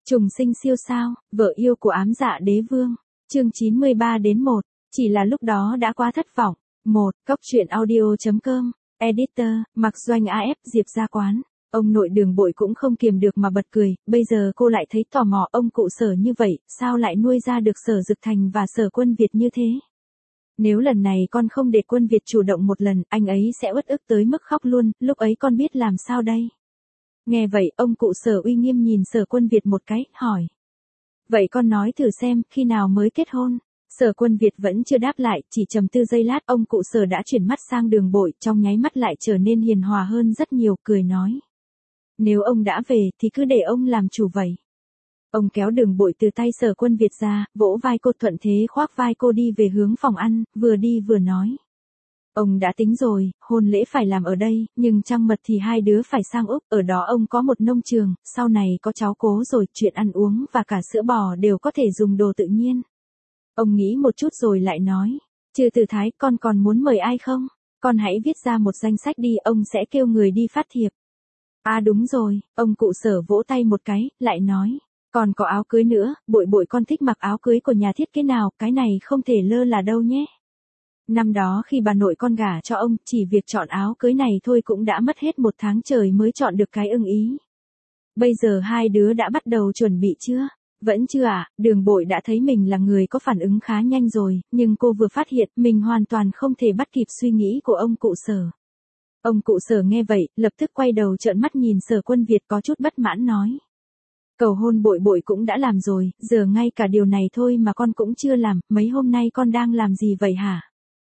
Trùng sinh siêu sao, vợ yêu của ám dạ đế vương. Chương 93-1, chỉ là lúc đó đã quá thất vọng. 1. Cốc truyện audio.com, Editor, Mặc Doanh AF, Diệp Gia Quán. Ông nội Đường Bội cũng không kiềm được mà bật cười, bây giờ cô lại thấy tò mò ông cụ Sở như vậy, sao lại nuôi ra được Sở Dực Thành và Sở Quân Việt như thế? Nếu lần này con không để Quân Việt chủ động một lần, anh ấy sẽ uất ức tới mức khóc luôn, lúc ấy con biết làm sao đây? Nghe vậy, ông cụ Sở uy nghiêm nhìn Sở Quân Việt một cái, hỏi. Vậy con nói thử xem, khi nào mới kết hôn? Sở Quân Việt vẫn chưa đáp lại, chỉ trầm tư giây lát, ông cụ Sở đã chuyển mắt sang Đường Bội, trong nháy mắt lại trở nên hiền hòa hơn rất nhiều, cười nói. Nếu ông đã về, thì cứ để ông làm chủ vậy. Ông kéo Đường Bội từ tay Sở Quân Việt ra, vỗ vai cô, thuận thế khoác vai cô đi về hướng phòng ăn, vừa đi vừa nói. Ông đã tính rồi, hôn lễ phải làm ở đây, nhưng trăng mật thì hai đứa phải sang Úc, ở đó ông có một nông trường, sau này có cháu cố rồi, chuyện ăn uống và cả sữa bò đều có thể dùng đồ tự nhiên. Ông nghĩ một chút rồi lại nói, Trừ Từ Thái, con còn muốn mời ai không? Con hãy viết ra một danh sách đi, ông sẽ kêu người đi phát thiệp. À đúng rồi, ông cụ Sở vỗ tay một cái, lại nói, còn có áo cưới nữa, Bội Bội con thích mặc áo cưới của nhà thiết kế nào, cái này không thể lơ là đâu nhé. Năm đó khi bà nội con gả cho ông, chỉ việc chọn áo cưới này thôi cũng đã mất hết 1 tháng trời mới chọn được cái ưng ý. Bây giờ hai đứa đã bắt đầu chuẩn bị chưa? Vẫn chưa ạ, Đường Bội đã thấy mình là người có phản ứng khá nhanh rồi, nhưng cô vừa phát hiện mình hoàn toàn không thể bắt kịp suy nghĩ của ông cụ Sở. Ông cụ Sở nghe vậy, lập tức quay đầu trợn mắt nhìn Sở Quân Việt có chút bất mãn nói. Cầu hôn Bội Bội cũng đã làm rồi, giờ ngay cả điều này thôi mà con cũng chưa làm, mấy hôm nay con đang làm gì vậy hả?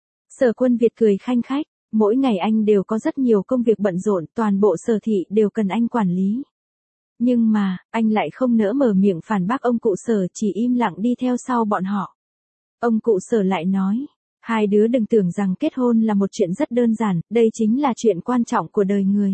Sở Quân Việt cười khanh khách, mỗi ngày anh đều có rất nhiều công việc bận rộn, toàn bộ Sở thị đều cần anh quản lý. Nhưng mà, anh lại không nỡ mở miệng phản bác ông cụ Sở, chỉ im lặng đi theo sau bọn họ. Ông cụ Sở lại nói, hai đứa đừng tưởng rằng kết hôn là một chuyện rất đơn giản, đây chính là chuyện quan trọng của đời người.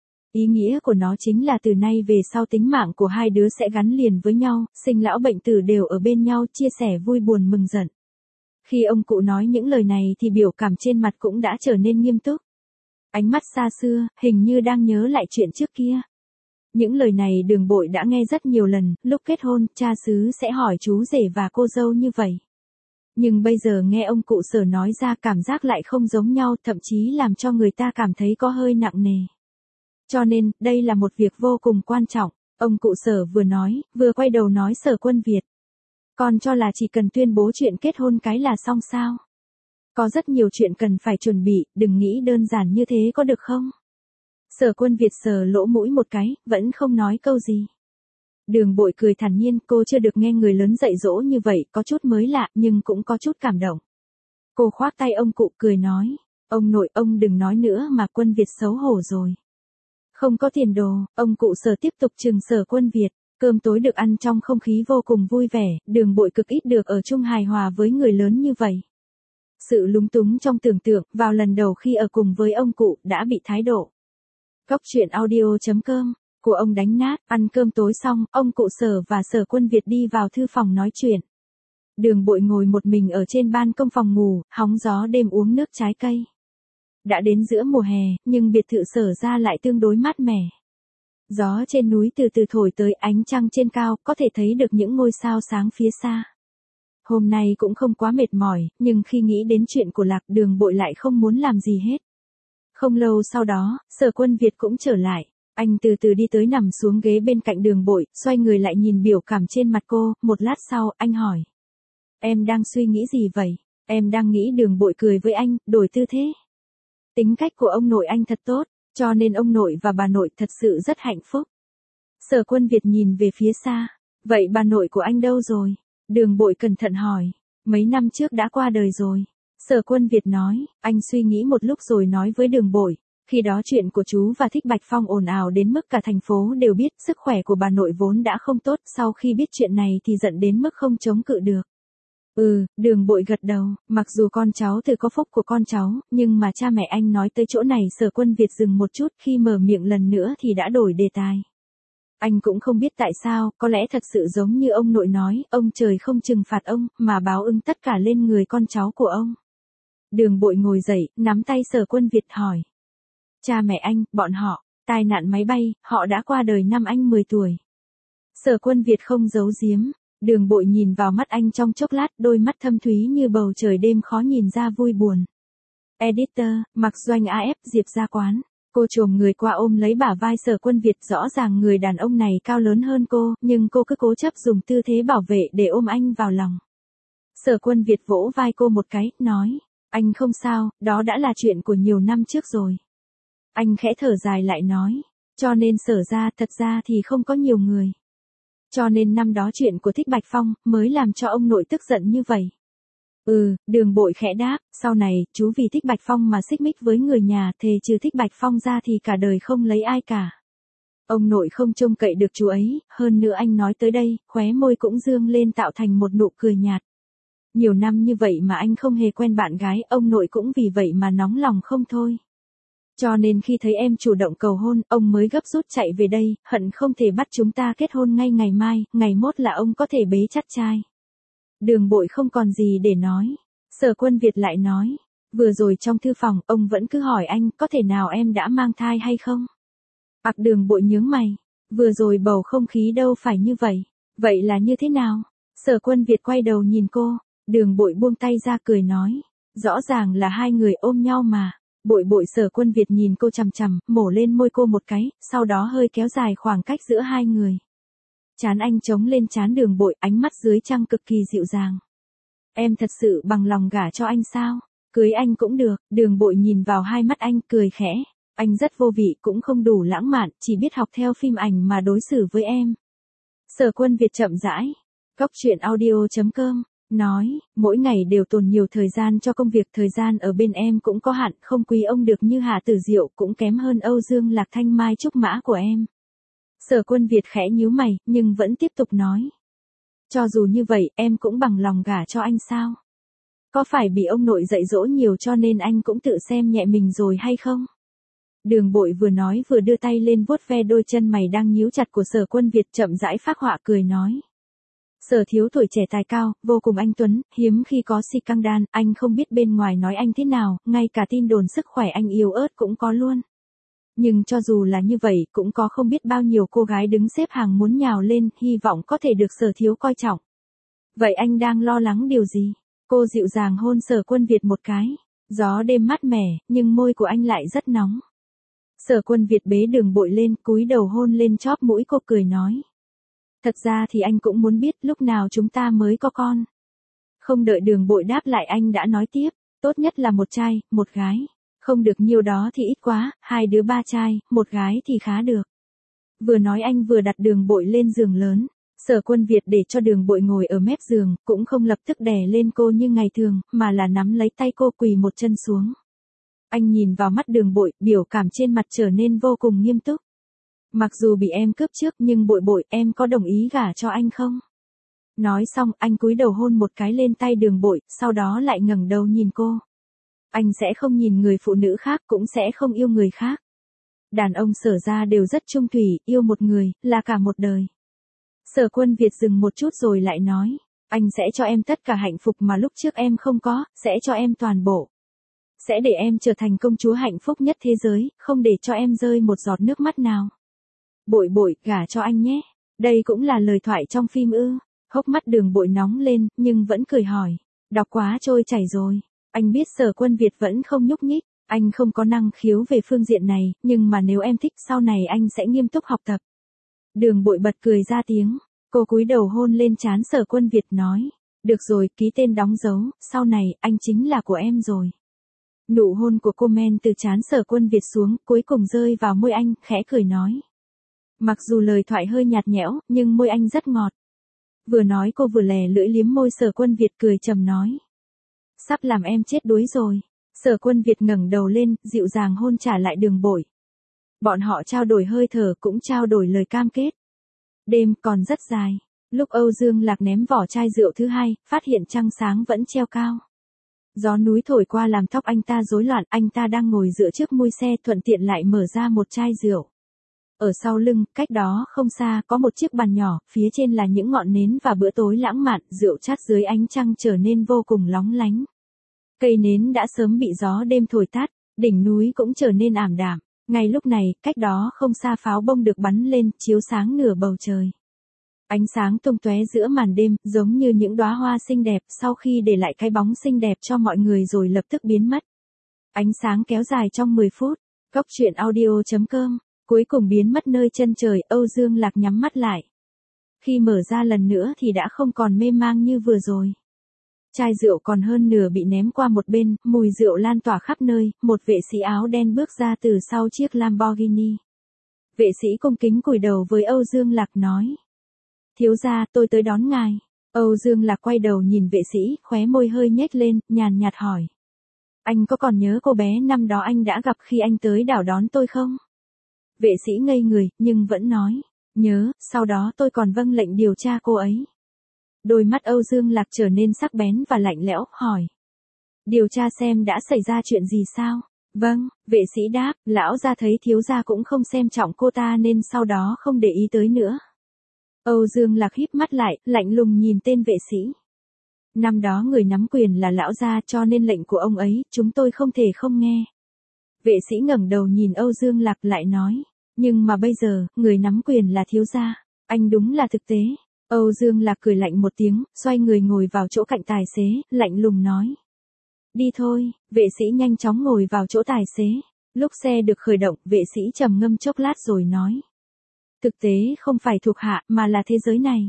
Ý nghĩa của nó chính là từ nay về sau tính mạng của hai đứa sẽ gắn liền với nhau, sinh lão bệnh tử đều ở bên nhau, chia sẻ vui buồn mừng giận. Khi ông cụ nói những lời này thì biểu cảm trên mặt cũng đã trở nên nghiêm túc. Ánh mắt xa xưa, hình như đang nhớ lại chuyện trước kia. Những lời này Đường Bội đã nghe rất nhiều lần, lúc kết hôn, cha xứ sẽ hỏi chú rể và cô dâu như vậy. Nhưng bây giờ nghe ông cụ Sở nói ra cảm giác lại không giống nhau, thậm chí làm cho người ta cảm thấy có hơi nặng nề. Cho nên, đây là một việc vô cùng quan trọng, ông cụ Sở vừa nói, vừa quay đầu nói Sở Quân Việt. Con cho là chỉ cần tuyên bố chuyện kết hôn cái là xong sao? Có rất nhiều chuyện cần phải chuẩn bị, đừng nghĩ đơn giản như thế có được không? Sở Quân Việt sờ lỗ mũi một cái, vẫn không nói câu gì. Đường Bội cười thản nhiên, cô chưa được nghe người lớn dạy dỗ như vậy, có chút mới lạ, nhưng cũng có chút cảm động. Cô khoác tay ông cụ cười nói, ông nội ông đừng nói nữa mà, Quân Việt xấu hổ rồi. Không có tiền đồ, ông cụ Sở tiếp tục trừng Sở Quân Việt. Cơm tối được ăn trong không khí vô cùng vui vẻ, Đường Bội cực ít được ở chung hài hòa với người lớn như vậy. Sự lúng túng trong tưởng tượng, vào lần đầu khi ở cùng với ông cụ, đã bị thái độ. Cốc truyện audio.com, của ông đánh nát, ăn cơm tối xong, ông cụ Sở và Sở Quân Việt đi vào thư phòng nói chuyện. Đường Bội ngồi một mình ở trên ban công phòng ngủ, hóng gió đêm uống nước trái cây. Đã đến giữa mùa hè, nhưng biệt thự Sở ra lại tương đối mát mẻ. Gió trên núi từ từ thổi tới, ánh trăng trên cao, có thể thấy được những ngôi sao sáng phía xa. Hôm nay cũng không quá mệt mỏi, nhưng khi nghĩ đến chuyện của Lạc, Đường Bội lại không muốn làm gì hết. Không lâu sau đó, Sở Quân Việt cũng trở lại. Anh từ từ đi tới nằm xuống ghế bên cạnh Đường Bội, xoay người lại nhìn biểu cảm trên mặt cô, một lát sau, anh hỏi. Em đang suy nghĩ gì vậy? Em đang nghĩ. Đường Bội cười với anh, đổi tư thế. Tính cách của ông nội anh thật tốt, cho nên ông nội và bà nội thật sự rất hạnh phúc. Sở Quân Việt nhìn về phía xa. Vậy bà nội của anh đâu rồi? Đường Bội cẩn thận hỏi. Mấy năm trước đã qua đời rồi. Sở Quân Việt nói, anh suy nghĩ một lúc rồi nói với Đường Bội. Khi đó chuyện của chú và Thích Bạch Phong ồn ào đến mức cả thành phố đều biết, sức khỏe của bà nội vốn đã không tốt, sau khi biết chuyện này thì giận đến mức không chống cự được. Đường Bội gật đầu, mặc dù con cháu từ có phúc của con cháu, nhưng mà cha mẹ anh nói tới chỗ này. Sở Quân Việt dừng một chút, khi mở miệng lần nữa thì đã đổi đề tài. Anh cũng không biết tại sao, có lẽ thật sự giống như ông nội nói, ông trời không trừng phạt ông, mà báo ứng tất cả lên người con cháu của ông. Đường Bội ngồi dậy, nắm tay Sở Quân Việt hỏi. Cha mẹ anh, bọn họ, tai nạn máy bay, họ đã qua đời năm anh 10 tuổi. Sở Quân Việt không giấu giếm, Đường Bội nhìn vào mắt anh trong chốc lát, đôi mắt thâm thúy như bầu trời đêm khó nhìn ra vui buồn. Editor, Mạc Doanh AF, Diệp Gia Quán. Cô chồm người qua ôm lấy bả vai Sở Quân Việt, rõ ràng người đàn ông này cao lớn hơn cô, nhưng cô cứ cố chấp dùng tư thế bảo vệ để ôm anh vào lòng. Sở Quân Việt vỗ vai cô một cái, nói, anh không sao, đó đã là chuyện của nhiều năm trước rồi. Anh khẽ thở dài lại nói, cho nên Sở gia thật ra thì không có nhiều người. Cho nên năm đó chuyện của Thích Bạch Phong mới làm cho ông nội tức giận như vậy. Đường Bội khẽ đáp, sau này, chú vì Thích Bạch Phong mà xích mích với người nhà, thề trừ Thích Bạch Phong ra thì cả đời không lấy ai cả. Ông nội không trông cậy được chú ấy, hơn nữa anh nói tới đây, khóe môi cũng dương lên tạo thành một nụ cười nhạt. Nhiều năm như vậy mà anh không hề quen bạn gái, ông nội cũng vì vậy mà nóng lòng không thôi. Cho nên khi thấy em chủ động cầu hôn, ông mới gấp rút chạy về đây, hận không thể bắt chúng ta kết hôn ngay ngày mai, ngày mốt là ông có thể bế chắc trai. Đường Bội không còn gì để nói. Sở Quân Việt lại nói, vừa rồi trong thư phòng, ông vẫn cứ hỏi anh, có thể nào em đã mang thai hay không? Đường Bội nhướng mày, vừa rồi bầu không khí đâu phải như vậy. Vậy là như thế nào? Sở Quân Việt quay đầu nhìn cô, Đường Bội buông tay ra cười nói, rõ ràng là hai người ôm nhau mà. Bội Sở Quân Việt nhìn cô chằm chằm, mổ lên môi cô một cái, sau đó hơi kéo dài khoảng cách giữa hai người. Trán anh chống lên trán Đường Bội, ánh mắt dưới trăng cực kỳ dịu dàng. Em thật sự bằng lòng gả cho anh sao? Cưới anh cũng được. Đường Bội nhìn vào hai mắt anh, cười khẽ. Anh rất vô vị, cũng không đủ lãng mạn, chỉ biết học theo phim ảnh mà đối xử với em. Sở Quân Việt chậm rãi. Cóc truyện audio.com nói, mỗi ngày đều tồn nhiều thời gian cho công việc, thời gian ở bên em cũng có hạn, không quý ông được như Hạ Tử Diệu, cũng kém hơn Âu Dương Lạc Thanh Mai Trúc Mã của em. Sở Quân Việt khẽ nhíu mày, nhưng vẫn tiếp tục nói. Cho dù như vậy, em cũng bằng lòng gả cho anh sao? Có phải bị ông nội dạy dỗ nhiều cho nên anh cũng tự xem nhẹ mình rồi hay không? Đường Bội vừa nói vừa đưa tay lên vuốt ve đôi chân mày đang nhíu chặt của Sở Quân Việt, chậm rãi phác họa cười nói. Sở thiếu tuổi trẻ tài cao, vô cùng anh tuấn, hiếm khi có si căng đan, anh không biết bên ngoài nói anh thế nào, ngay cả tin đồn sức khỏe anh yếu ớt cũng có luôn. Nhưng cho dù là như vậy, cũng có không biết bao nhiêu cô gái đứng xếp hàng muốn nhào lên, hy vọng có thể được Sở thiếu coi trọng. Vậy anh đang lo lắng điều gì? Cô dịu dàng hôn Sở Quân Việt một cái. Gió đêm mát mẻ, nhưng môi của anh lại rất nóng. Sở Quân Việt bế Đường Bội lên, cúi đầu hôn lên chóp mũi cô, cười nói. Thật ra thì anh cũng muốn biết lúc nào chúng ta mới có con. Không đợi Đường Bội đáp lại, anh đã nói tiếp, tốt nhất là một trai, một gái. Không được nhiều đó thì ít quá, hai đứa ba trai, một gái thì khá được. Vừa nói anh vừa đặt Đường Bội lên giường lớn. Sở Quân Việt để cho Đường Bội ngồi ở mép giường, cũng không lập tức đè lên cô như ngày thường, mà là nắm lấy tay cô quỳ một chân xuống. Anh nhìn vào mắt Đường Bội, biểu cảm trên mặt trở nên vô cùng nghiêm túc. Mặc dù bị em cướp trước nhưng Bội, em có đồng ý gả cho anh không? Nói xong, anh cúi đầu hôn một cái lên tay Đường Bội, sau đó lại ngẩng đầu nhìn cô. Anh sẽ không nhìn người phụ nữ khác, cũng sẽ không yêu người khác. Đàn ông Sở ra đều rất chung thủy, yêu một người, là cả một đời. Sở Quân Việt dừng một chút rồi lại nói, anh sẽ cho em tất cả hạnh phúc mà lúc trước em không có, sẽ cho em toàn bộ. Sẽ để em trở thành công chúa hạnh phúc nhất thế giới, không để cho em rơi một giọt nước mắt nào. Bội, gả cho anh nhé. Đây cũng là lời thoại trong phim ư? Hốc mắt Đường Bội nóng lên, nhưng vẫn cười hỏi. Đọc quá trôi chảy rồi. Anh biết Sở Quân Việt vẫn không nhúc nhích. Anh không có năng khiếu về phương diện này, nhưng mà nếu em thích sau này anh sẽ nghiêm túc học tập. Đường Bội bật cười ra tiếng. Cô cúi đầu hôn lên trán Sở Quân Việt, nói. Được rồi, ký tên đóng dấu, sau này anh chính là của em rồi. Nụ hôn của cô men từ trán Sở Quân Việt xuống, cuối cùng rơi vào môi anh, khẽ cười nói. Mặc dù lời thoại hơi nhạt nhẽo, nhưng môi anh rất ngọt. Vừa nói cô vừa lè lưỡi liếm môi Sở Quân Việt, cười trầm nói. Sắp làm em chết đuối rồi. Sở Quân Việt ngẩng đầu lên, dịu dàng hôn trả lại Đường Bội. Bọn họ trao đổi hơi thở, cũng trao đổi lời cam kết. Đêm còn rất dài. Lúc Âu Dương Lạc ném vỏ chai rượu thứ hai, phát hiện trăng sáng vẫn treo cao. Gió núi thổi qua làm tóc anh ta rối loạn, anh ta đang ngồi dựa trước mui xe, thuận tiện lại mở ra một chai rượu. Ở sau lưng, cách đó không xa, có một chiếc bàn nhỏ, phía trên là những ngọn nến và bữa tối lãng mạn, rượu chát dưới ánh trăng trở nên vô cùng lóng lánh. Cây nến đã sớm bị gió đêm thổi tắt, đỉnh núi cũng trở nên ảm đạm. Ngay lúc này, cách đó không xa pháo bông được bắn lên, chiếu sáng nửa bầu trời. Ánh sáng tung tóe giữa màn đêm, giống như những đóa hoa xinh đẹp sau khi để lại cái bóng xinh đẹp cho mọi người rồi lập tức biến mất. Ánh sáng kéo dài trong 10 phút. Cốc truyện audio.com, cuối cùng biến mất nơi chân trời, Âu Dương Lạc nhắm mắt lại. Khi mở ra lần nữa thì đã không còn mê mang như vừa rồi. Chai rượu còn hơn nửa bị ném qua một bên, mùi rượu lan tỏa khắp nơi, một vệ sĩ áo đen bước ra từ sau chiếc Lamborghini. Vệ sĩ cung kính cúi đầu với Âu Dương Lạc nói. Thiếu gia, tôi tới đón ngài. Âu Dương Lạc quay đầu nhìn vệ sĩ, khóe môi hơi nhếch lên, nhàn nhạt hỏi. Anh có còn nhớ cô bé năm đó anh đã gặp khi anh tới đảo đón tôi không? Vệ sĩ ngây người, nhưng vẫn nói. Nhớ, sau đó tôi còn vâng lệnh điều tra cô ấy. Đôi mắt Âu Dương Lạc trở nên sắc bén và lạnh lẽo, hỏi. Điều tra xem đã xảy ra chuyện gì sao? Vâng, vệ sĩ đáp, lão gia thấy thiếu gia cũng không xem trọng cô ta nên sau đó không để ý tới nữa. Âu Dương Lạc híp mắt lại, lạnh lùng nhìn tên vệ sĩ. Năm đó người nắm quyền là lão gia cho nên lệnh của ông ấy, chúng tôi không thể không nghe. Vệ sĩ ngẩng đầu nhìn Âu Dương Lạc lại nói. Nhưng mà bây giờ, người nắm quyền là thiếu gia. Anh đúng là thực tế. Âu Dương Lạc cười lạnh một tiếng, xoay người ngồi vào chỗ cạnh tài xế, lạnh lùng nói. Đi thôi, vệ sĩ nhanh chóng ngồi vào chỗ tài xế. Lúc xe được khởi động, vệ sĩ trầm ngâm chốc lát rồi nói. Thực tế không phải thuộc hạ mà là thế giới này.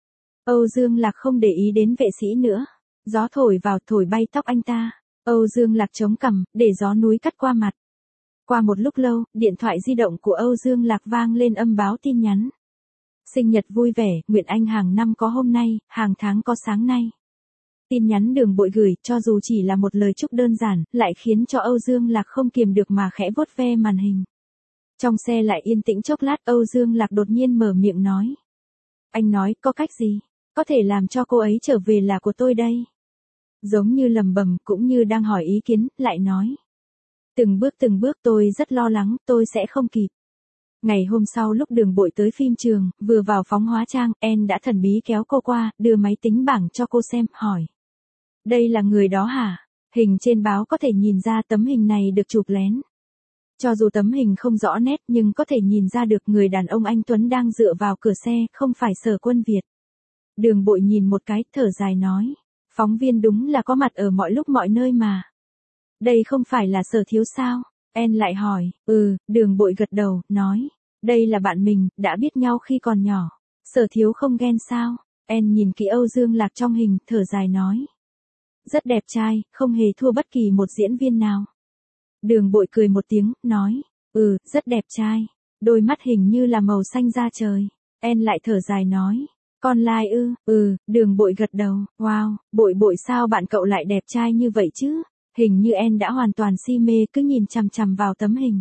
Âu Dương Lạc không để ý đến vệ sĩ nữa. Gió thổi vào thổi bay tóc anh ta. Âu Dương Lạc chống cằm, để gió núi cắt qua mặt. Qua một lúc lâu, điện thoại di động của Âu Dương Lạc vang lên âm báo tin nhắn. Sinh nhật vui vẻ, nguyện anh hàng năm có hôm nay, hàng tháng có sáng nay. Tin nhắn Đường Bội gửi, cho dù chỉ là một lời chúc đơn giản, lại khiến cho Âu Dương Lạc không kiềm được mà khẽ vuốt ve màn hình. Trong xe lại yên tĩnh chốc lát, Âu Dương Lạc đột nhiên mở miệng nói. Anh nói, có cách gì? Có thể làm cho cô ấy trở về là của tôi đây. Giống như lầm bầm, cũng như đang hỏi ý kiến, lại nói. Từng bước tôi rất lo lắng, tôi sẽ không kịp. Ngày hôm sau lúc Đường Bội tới phim trường, vừa vào phóng hóa trang, En đã thần bí kéo cô qua, đưa máy tính bảng cho cô xem, hỏi. Đây là người đó hả? Hình trên báo có thể nhìn ra tấm hình này được chụp lén. Cho dù tấm hình không rõ nét nhưng có thể nhìn ra được người đàn ông anh Tuấn đang dựa vào cửa xe, không phải Sở Quân Việt. Đường Bội nhìn một cái, thở dài nói. Phóng viên đúng là có mặt ở mọi lúc mọi nơi mà. Đây không phải là Sở thiếu sao? En lại hỏi. Đường Bội gật đầu, nói. Đây là bạn mình, đã biết nhau khi còn nhỏ. Sở thiếu không ghen sao? En nhìn kỹ Âu Dương Lạc trong hình, thở dài nói. Rất đẹp trai, không hề thua bất kỳ một diễn viên nào. Đường Bội cười một tiếng, nói. Rất đẹp trai. Đôi mắt hình như là màu xanh da trời. En lại thở dài nói. Con lai ư? Đường Bội gật đầu. Wow, Bội sao bạn cậu lại đẹp trai như vậy chứ? Hình như En đã hoàn toàn si mê, cứ nhìn chằm chằm vào tấm hình.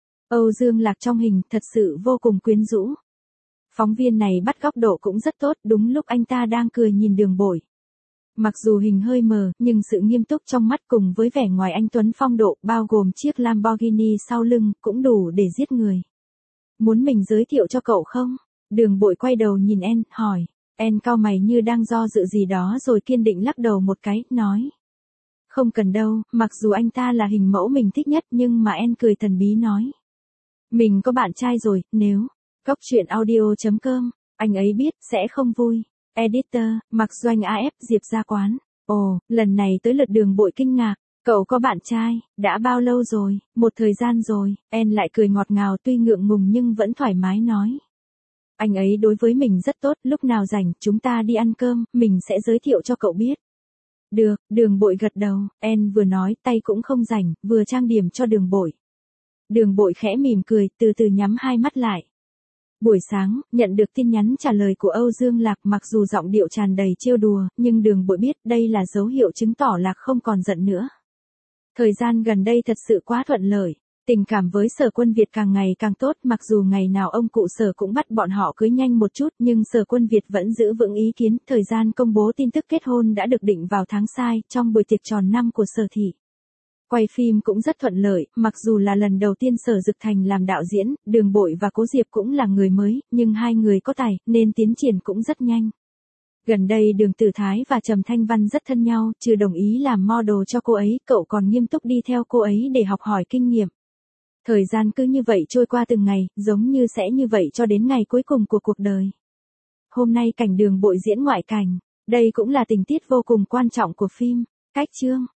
Âu Dương Lạc trong hình thật sự vô cùng quyến rũ. Phóng viên này bắt góc độ cũng rất tốt, đúng lúc anh ta đang cười nhìn Đường Bội. Mặc dù hình hơi mờ, nhưng sự nghiêm túc trong mắt cùng với vẻ ngoài anh Tuấn phong độ, bao gồm chiếc Lamborghini sau lưng, cũng đủ để giết người. Muốn mình giới thiệu cho cậu không? Đường Bội quay đầu nhìn En, hỏi. En cau mày như đang do dự gì đó rồi kiên định lắc đầu một cái, nói. Không cần đâu, mặc dù anh ta là hình mẫu mình thích nhất nhưng mà En cười thần bí nói. Mình có bạn trai rồi, nếu. Cốc truyện audio.com, anh ấy biết, sẽ không vui. Editor, Mạc Doanh AF Diệp Gia Quán. Ồ, lần này tới lượt Đường Bội kinh ngạc. Cậu có bạn trai, đã bao lâu rồi? Một thời gian rồi. En lại cười ngọt ngào tuy ngượng ngùng nhưng vẫn thoải mái nói. Anh ấy đối với mình rất tốt, lúc nào rảnh chúng ta đi ăn cơm, mình sẽ giới thiệu cho cậu biết. Được, Đường Bội gật đầu, En vừa nói tay cũng không rảnh, vừa trang điểm cho Đường Bội. Đường Bội khẽ mỉm cười, từ từ nhắm hai mắt lại. Buổi sáng, nhận được tin nhắn trả lời của Âu Dương Lạc, mặc dù giọng điệu tràn đầy trêu đùa, nhưng Đường Bội biết đây là dấu hiệu chứng tỏ Lạc không còn giận nữa. Thời gian gần đây thật sự quá thuận lợi. Tình cảm với Sở Quân Việt càng ngày càng tốt, mặc dù ngày nào ông cụ Sở cũng bắt bọn họ cưới nhanh một chút, nhưng Sở Quân Việt vẫn giữ vững ý kiến. Thời gian công bố tin tức kết hôn đã được định vào tháng Sai, trong buổi tiệc tròn năm của Sở thị. Quay phim cũng rất thuận lợi, mặc dù là lần đầu tiên Sở Dực Thành làm đạo diễn, Đường Bội và Cố Diệp cũng là người mới, nhưng hai người có tài, nên tiến triển cũng rất nhanh. Gần đây Đường Tử Thái và Trầm Thanh Văn rất thân nhau, trừ đồng ý làm model cho cô ấy, cậu còn nghiêm túc đi theo cô ấy để học hỏi kinh nghiệm. Thời gian cứ như vậy trôi qua từng ngày, giống như sẽ như vậy cho đến ngày cuối cùng của cuộc đời. Hôm nay cảnh đường bội diễn ngoại cảnh. Đây cũng là tình tiết vô cùng quan trọng của phim. Cách chương.